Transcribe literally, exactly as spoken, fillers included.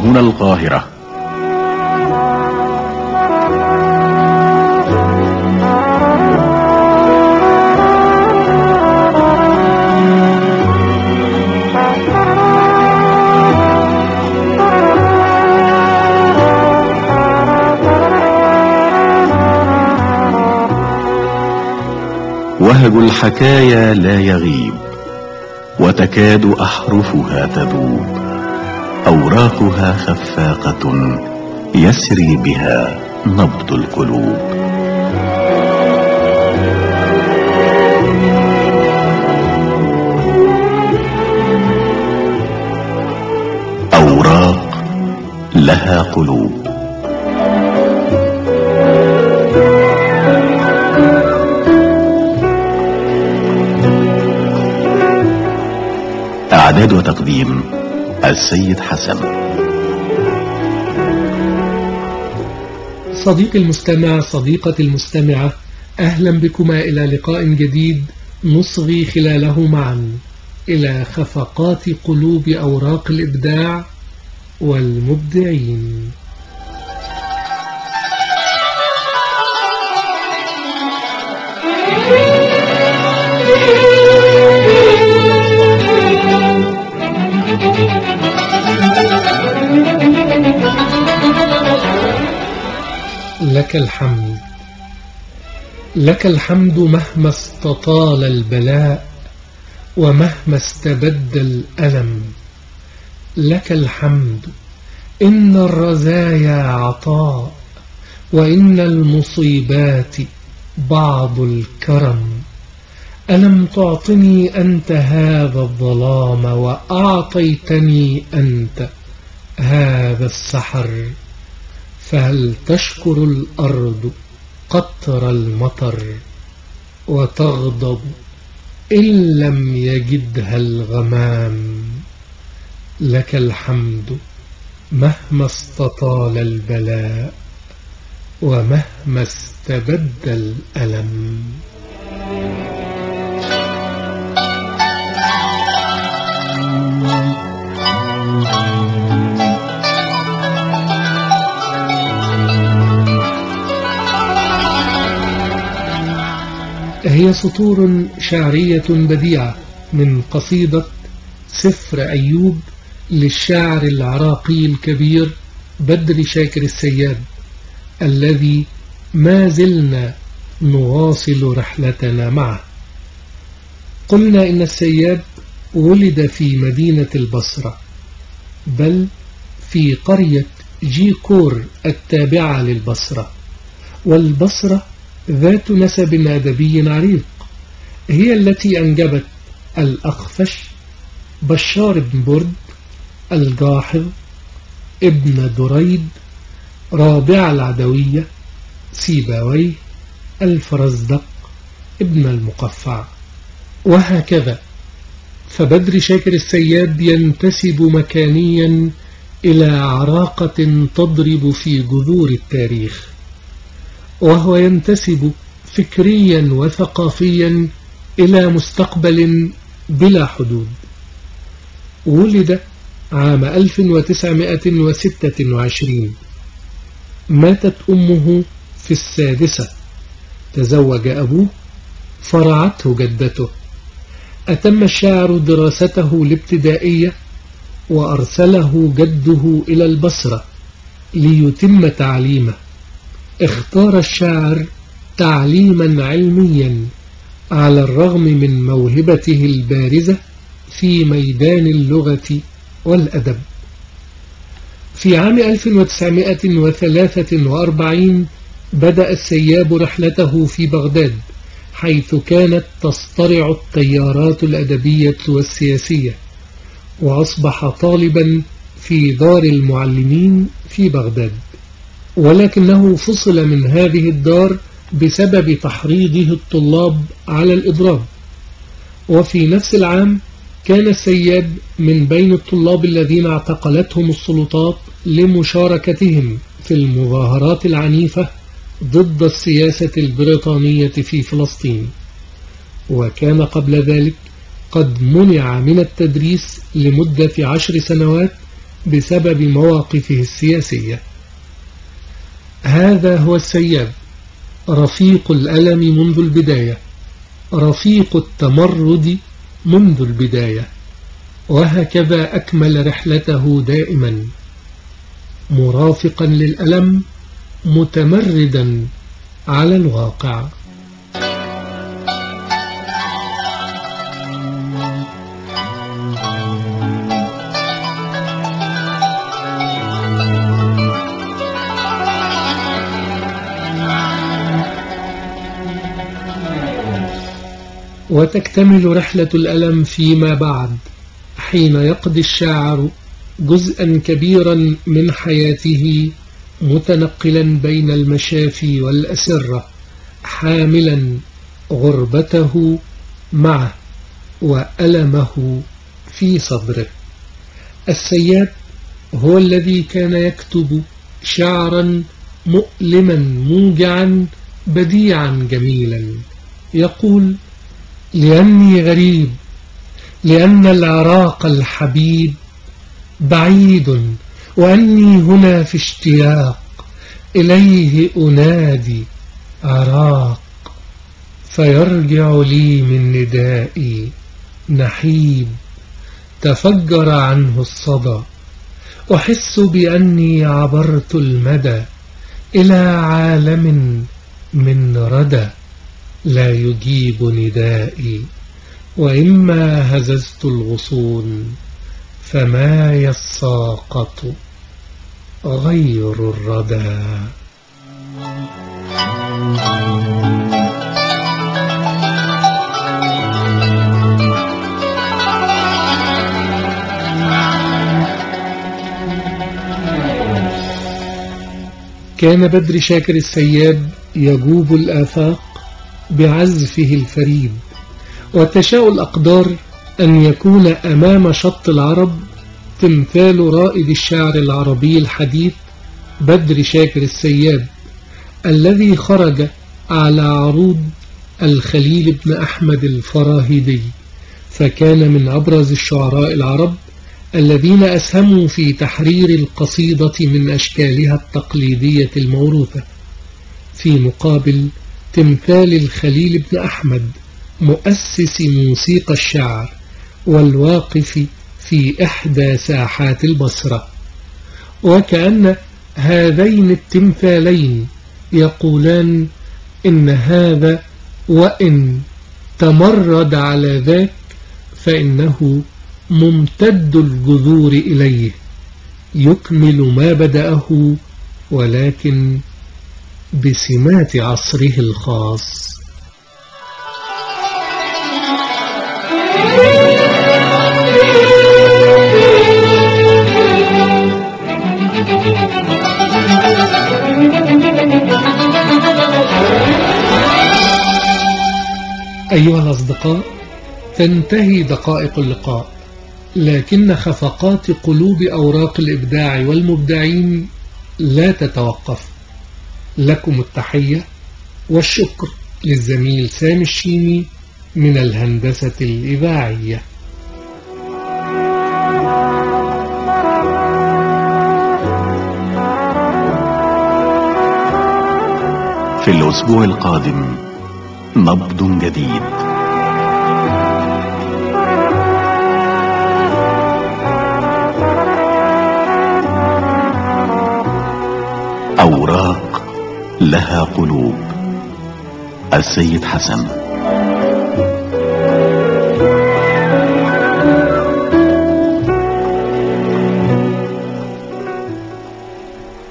هنا القاهرة. وهج الحكايا لا يغيب، وتكاد أحرفها تذوب، أوراقها خفاقة يسري بها نبض القلوب. أوراق لها قلوب. إعداد وتقديم السيد حسن. صديقي المستمع، صديقتي المستمعة، أهلا بكما إلى لقاء جديد نصغي خلاله معا إلى خفقات قلوب أوراق الإبداع والمبدعين. لك الحمد، لك الحمد مهما استطال البلاء ومهما استبد الألم. لك الحمد، إن الرزايا عطاء وإن المصيبات بعض الكرم. ألم تعطني أنت هذا الظلام وأعطيتني أنت هذا السحر، فهل تشكر الأرض قطر المطر وتغضب إن لم يجدها الغمام؟ لك الحمد مهما استطال البلاء ومهما استبد الألم. هي سطور شعرية بديعة من قصيدة سفر أيوب للشاعر العراقي الكبير بدر شاكر السياب، الذي ما زلنا نواصل رحلتنا معه. قلنا إن السياب ولد في مدينة البصرة، بل في قرية جيكور التابعة للبصرة، والبصرة ذات نسب أدبي عريق، هي التي أنجبت الأخفش، بشار بن برد، الجاحظ، ابن دريد، رابع العدوية، سيباويه، الفرزدق، ابن المقفع، وهكذا. فبدر شاكر السياب ينتسب مكانيا إلى عراقة تضرب في جذور التاريخ، وهو ينتسب فكريا وثقافيا إلى مستقبل بلا حدود. ولد عام ألف وتسعمائة وستة وعشرين، ماتت أمه في السادسة، تزوج أبوه، فرعته جدته. أتم الشاعر دراسته الابتدائية وأرسله جده إلى البصرة ليتم تعليمه. اختار الشاعر تعليما علميا على الرغم من موهبته البارزة في ميدان اللغة والأدب. في عام ألف وتسعمائة وثلاثة وأربعين بدأ السياب رحلته في بغداد، حيث كانت تصطرع التيارات الأدبية والسياسية، وأصبح طالبا في دار المعلمين في بغداد، ولكنه فصل من هذه الدار بسبب تحريضه الطلاب على الإضراب. وفي نفس العام كان السياب من بين الطلاب الذين اعتقلتهم السلطات لمشاركتهم في المظاهرات العنيفة ضد السياسة البريطانية في فلسطين، وكان قبل ذلك قد منع من التدريس لمدة عشر سنوات بسبب مواقفه السياسية. هذا هو السياب، رفيق الألم منذ البداية، رفيق التمرد منذ البداية، وهكذا أكمل رحلته دائما، مرافقا للألم، متمردا على الواقع. وتكتمل رحلة الألم فيما بعد، حين يقضي الشاعر جزءا كبيرا من حياته متنقلا بين المشافي والأسرة، حاملا غربته معه وألمه في صدره. السياب هو الذي كان يكتب شعرا مؤلما موجعا بديعا جميلا، يقول: لأني غريب، لأن العراق الحبيب بعيد، وأني هنا في اشتياق إليه أنادي عراق، فيرجع لي من ندائي نحيب تفجر عنه الصدى، أحس بأني عبرت المدى إلى عالم من ردى، لا يجيب ندائي، وإما هززت الغصون فما يساقط غير الردى. كان بدر شاكر السياب يجوب الآفاق بعزفه الفريد، وتشاء الأقدار أن يكون أمام شط العرب تمثال رائد الشعر العربي الحديث بدر شاكر السياب، الذي خرج على عروض الخليل بن أحمد الفراهيدي، فكان من أبرز الشعراء العرب الذين أسهموا في تحرير القصيدة من أشكالها التقليدية الموروثة، في مقابل تمثال الخليل بن أحمد مؤسس موسيقى الشعر والواقف في إحدى ساحات البصرة. وكأن هذين التمثالين يقولان إن هذا وإن تمرد على ذاك فإنه ممتد الجذور إليه، يكمل ما بدأه ولكن بسمات عصره الخاص. أيها الأصدقاء، تنتهي دقائق اللقاء، لكن خفقات قلوب أوراق الإبداع والمبدعين لا تتوقف. لكم التحية والشكر للزميل سامي الشيمي من الهندسة الإذاعية. في الأسبوع القادم نبض جديد، أوراق لها قلوب، السيد حسن.